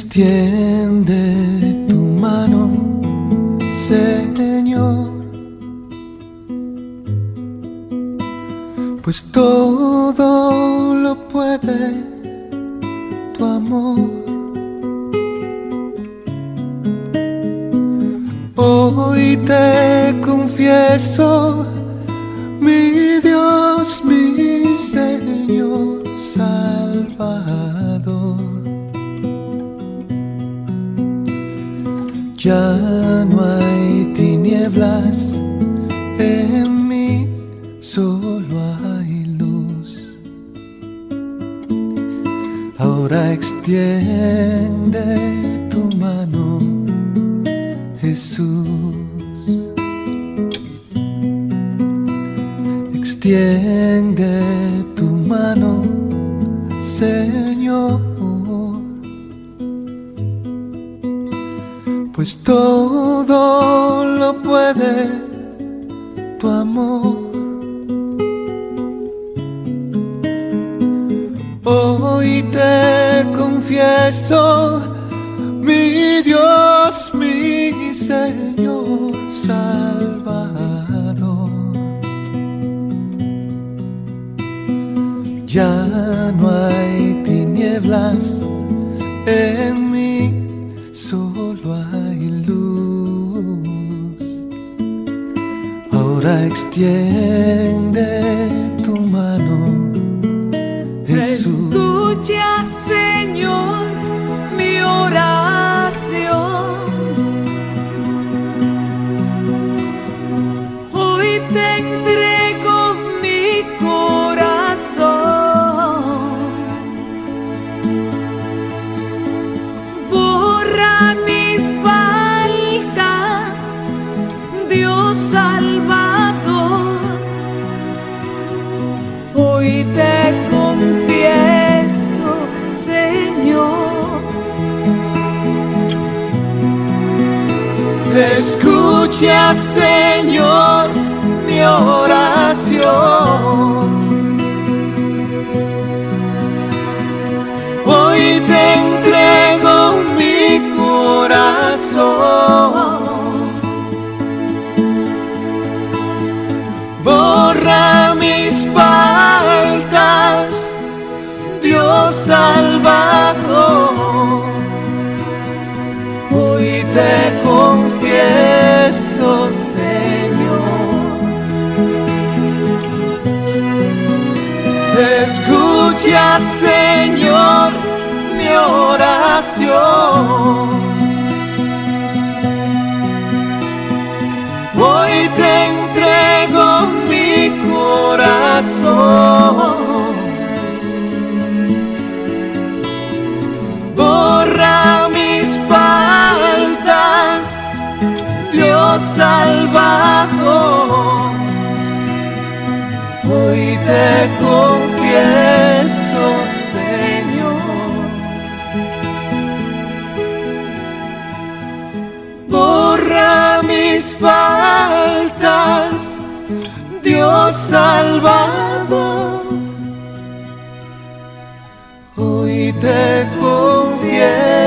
Extiende tu mano, Señor, pues todo lo puede tu amor. Hoy te confieso, mi Dios, mi Señor, Salvador. Ya no hay tinieblas en mí, solo hay luz. Ahora extiende tu mano, Jesús. Extiende tu mano, Señor, pues todo lo puede tu amor. Hoy te confieso, mi Dios, mi Señor, Salvador. Ya no hay tinieblas en mí, solo hay luz. Ahora extiende tu mano, Jesús. Escucha, Señor, mi oración. Hoy te entrego mi corazón. Borra mis faltas, Dios Salvador. Hoy te confieso, Señor. Escucha, Señor, mi oración. Hoy te entrego mi corazón. Borra mis faltas, Dios Salvador. Hoy te confieso, Señor. Escucha, Señor, mi oración. Hoy te entrego mi corazón. Borra mis faltas, Dios Salvador. Hoy te confieso, Señor. Borra mis faltas, Dios Salvador. Hoy te confieso.